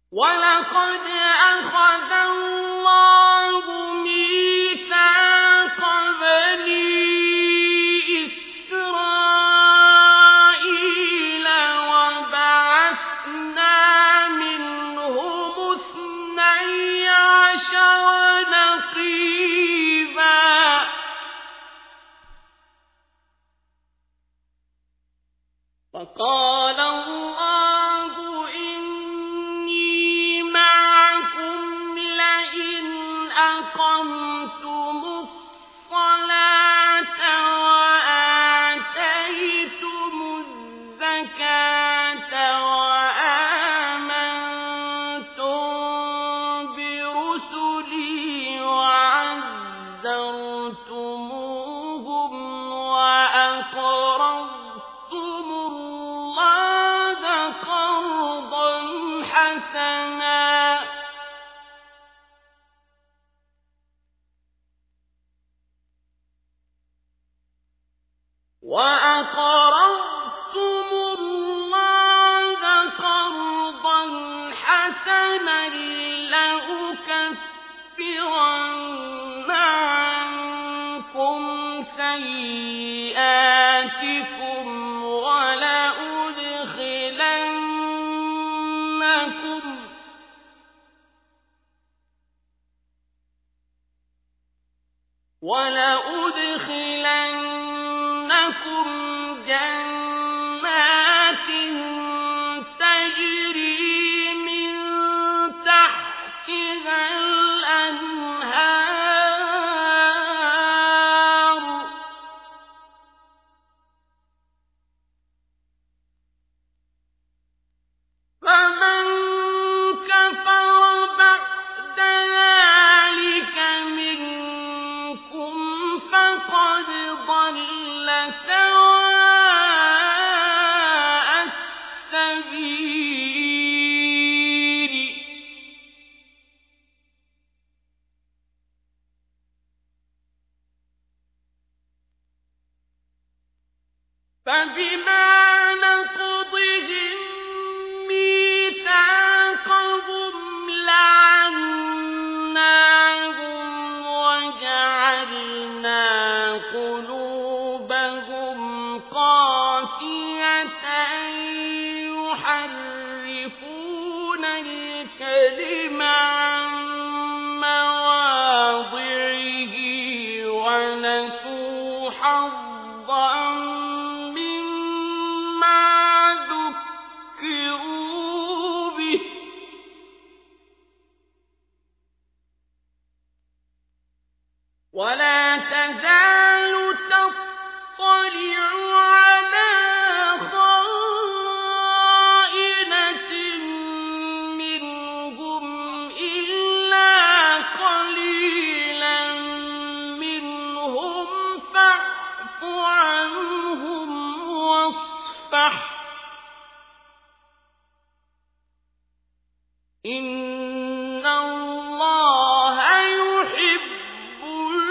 وَلَقَدْ أَخَذَ اللَّهُ مِيثَاقَ بَنِي إِسْرَائِيلَ وَبَعَثْنَا مِنْهُمُ 12 نَقِيبًا فَقَالَ اللَّهُ إِنِّي مَعَكُمْ لَئِنْ أَقَمْتُمُ الصَّلَاةَ وَآتَيْتُمُ الزَّكَاةَ وَآمَنتُم بِرُسُلِي وَعَزَّرْتُمُوهُمْ وَأَقْرَضْتُمُ اللَّهَ قَرْضًا حَسَنًا لَأُكَفِّرَنَّ عَنكُمْ سَيِّئَاتِكُمْ وَلَأُدْخِلَنَّكُمْ جَنَّاتٍ تَجْرِي مِن تَحْتِهَا الْأَنْهَارُ فَمَن كَفَرَ بَعْدَ ذَلِكَ مِنكُمْ فَقَدْ ضَلَّ سَوَاءَ السَّبِيلِ فَبِمَا نَقْضِهِم مِّيثَاقَهُمْ لَعَنَّاهُمْ وَجَعَلْنَا قُلُوبَهُمْ قَاسِيَةً يُحَرِّفُونَ الْكَلِمَ عَن مَّوَاضِعِهِ وَنَسُوا حَظًّا مِّمَّا ذُكِّرُوا بِهِ وَلَا تَزَالُ تَطَّلِعُ عَلَىٰ خَائِنَةٍ مِّنْهُمْ إِلَّا قَلِيلًا مِّنْهُمْ فَاعْفُ عَنْهُمْ وَاصْفَحْ إِنَّ اللَّهَ يُحِبُّ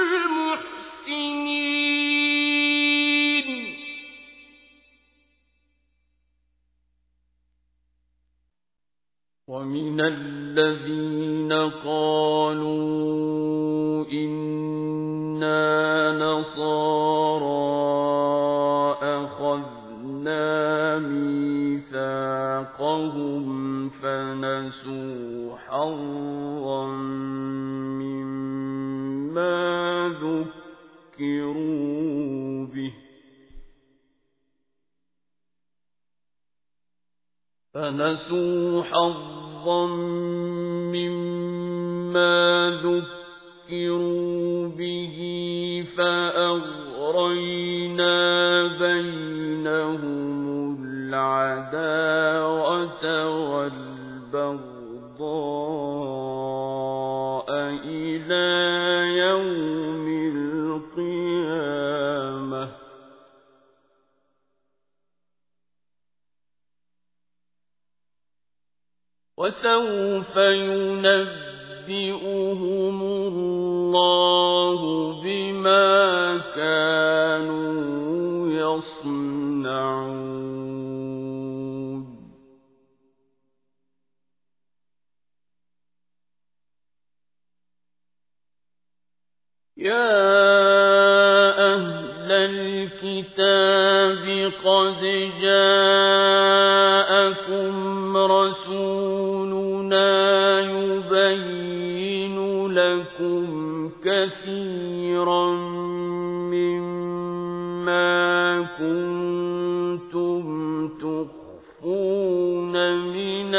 الْمُحْسِنِينَ وَمِنَ الَّذِينَ قَالُوا إِنَّا نَصَارَىٰ أَخَذْنَا مِيثَاقَهُمْ فَنَسُوا حَظًّا مِّمَّا ذُكِّرُوا بِهِ فَأَغْرَيْنَا بَيْنَهُمُ الْعَدَاوَةَ وَالْبَغْضَاءَ إِلَىٰ يَوْمِ الْقِيَامَةِ وَسَوْفَ يُنَبِّئُهُمُ اللَّهُ بِمَا كَانُوا يَصْنَعُونَ يا أهل الكتاب قد جاءكم رسولنا يبين لكم كثيرا مما كنتم تخفون من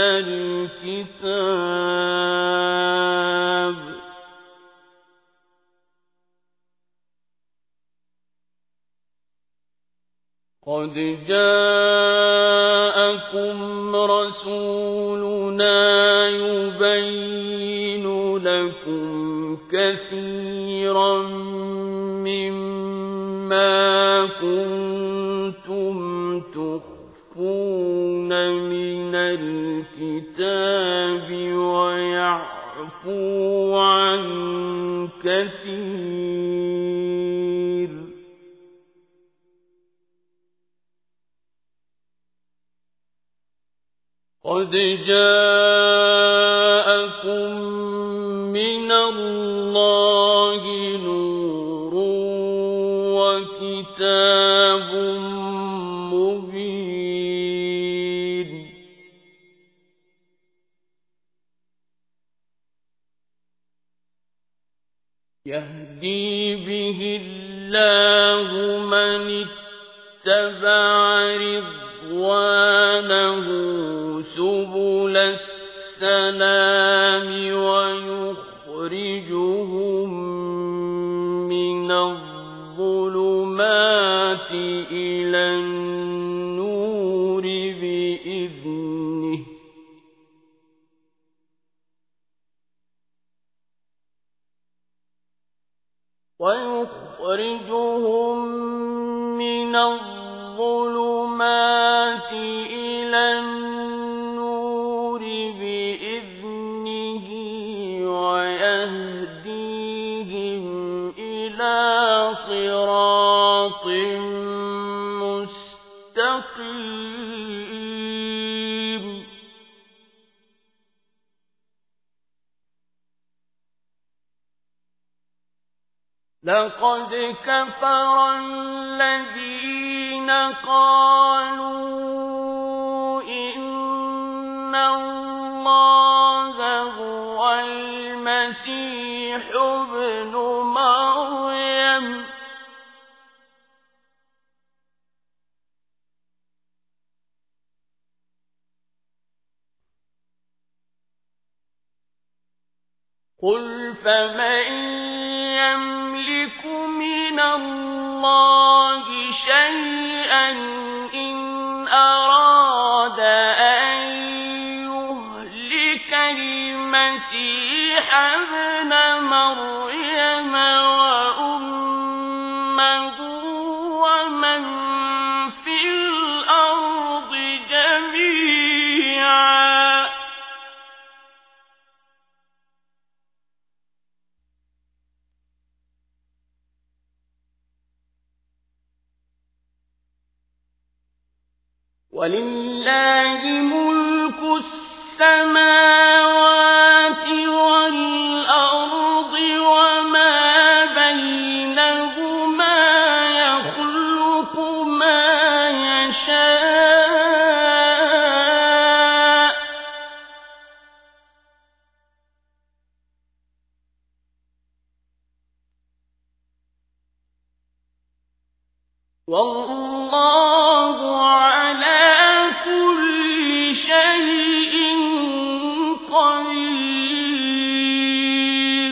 الكتاب قد جاءكم رسولنا يبين لكم كثيرا مما كنتم تخفون من الكتاب ويعفو عن كثير قد جاءكم من الله نور وكتاب مبين يهدي به الله من اتبع رضوانه سبل السلام ويخرجهم من الظلمات إلى النور بإذنه إلى النور بإذنه ويهديهم إلى صراط مستقيم لقد كفر الذين قالوا إن الله هو المسيح ابن مريم قل فمن يملك من الله شيئا إن أراد أن يهلك المسيح ابن مريم وأمه ومن في الأرض جميعا ولله ملك السماوات والأرض وما بينهما يخلق ما يشاء والله على كل شيء قدير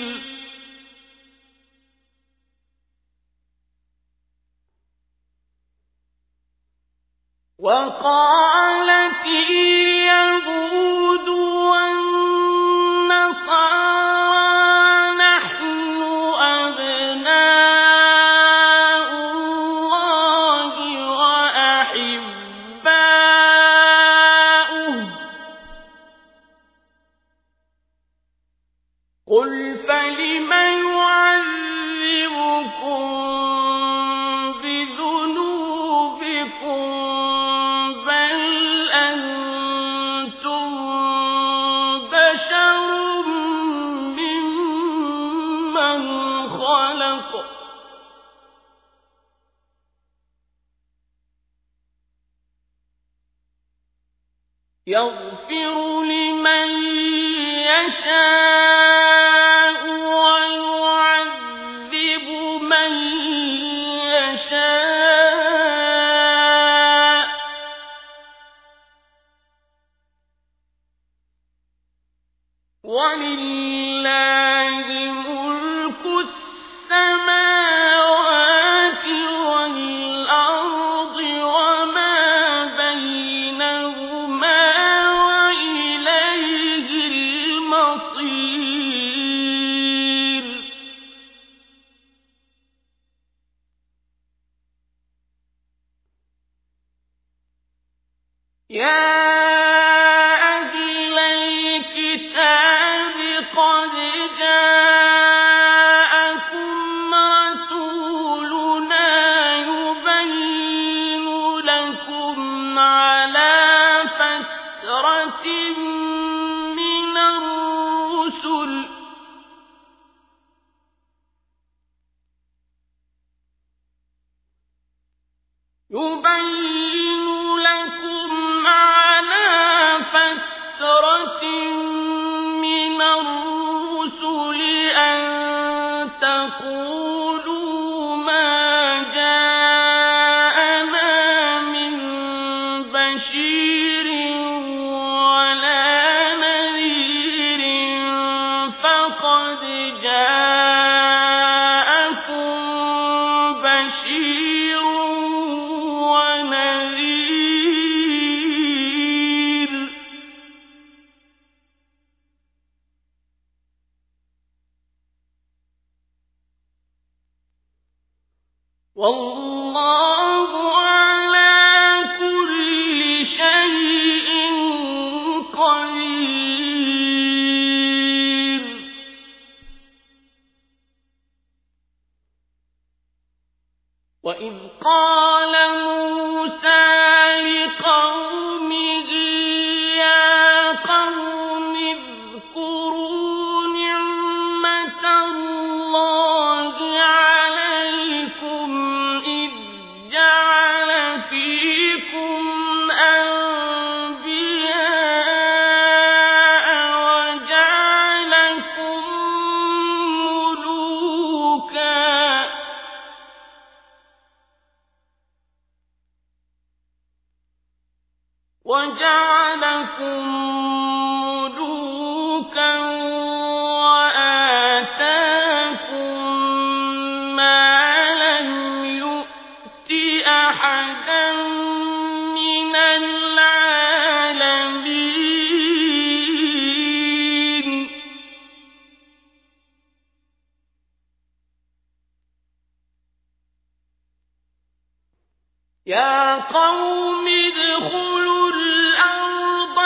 وقالت اليهود والنصارى نحن أبناء الله وأحباؤه قل فلم يعذبكم بذنوبكم بل أنتم بشر ممن خلق يغفر لمن يشاء ويعذب من يشاء ولله ملك السماوات والأرض وما بينهما وإليه المصير يا أهل الكتاب قد جاءكم رسولنا يبين لكم على فترة من الرسل أن تقولوا ما جاءنا من بشير ولا نذير فقد جاءكم بشير ونذير والله على كل شيء قدير وإذ قال موسى لقومه يا قوم اذكروا نعمة الله عليكم إذ جعل فيكم أنبياء وجعلكم ملوكا وآتاكم ما لم يؤت أحدا من العالمين يا قوم ادخلوا الأرض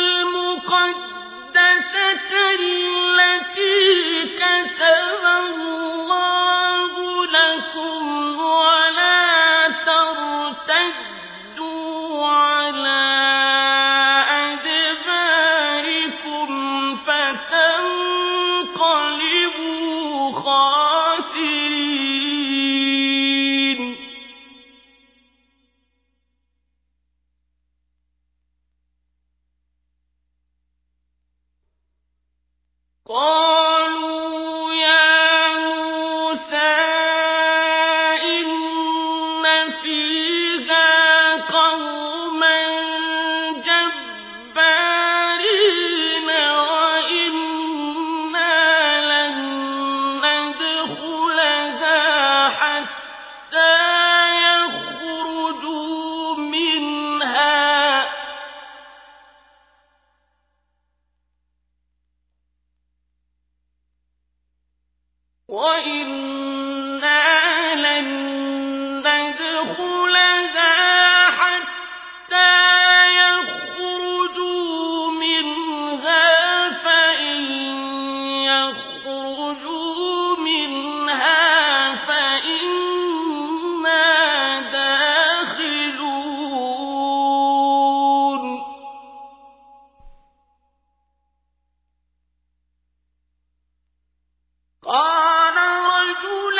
المقدسة التي كتب الله لكم ولا ترتدوا على أدباركم فتنقلبوا خاسرين قالوا يا موسى إن فيها قوما جبارين وإنا لن ندخلها حتى يخرجوا منها وإنا لن ندخلها حتى يخرجوا منها فإن يخرجوا منها فإنا داخلون قال رجل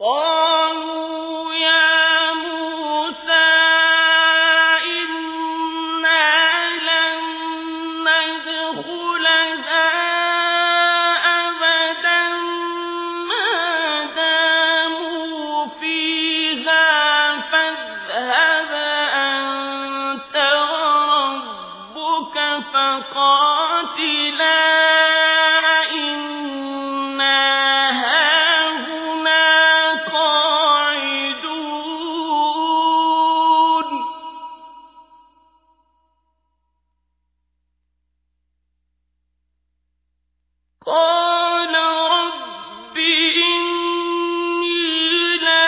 قالوا يا موسى إنا لن ندخلها أبدا ما داموا فيها فاذهب أنت وربك فقاتلا إنا هاهنا قاعدون قال رب إني لا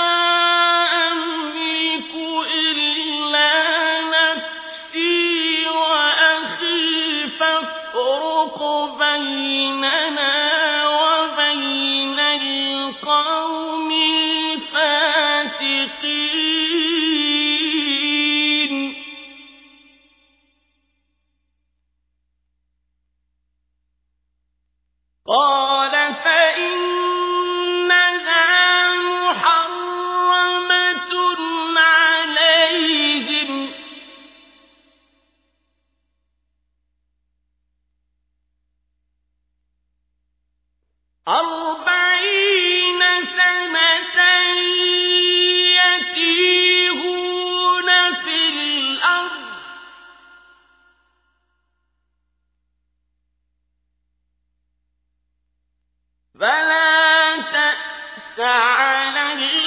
أملك إلا نفسي وأخي فافرق بيننا وبين القوم الفاسقين قال فإنها محرمة عليهم 40 سنة يتيهون في الأرض فلا تأس على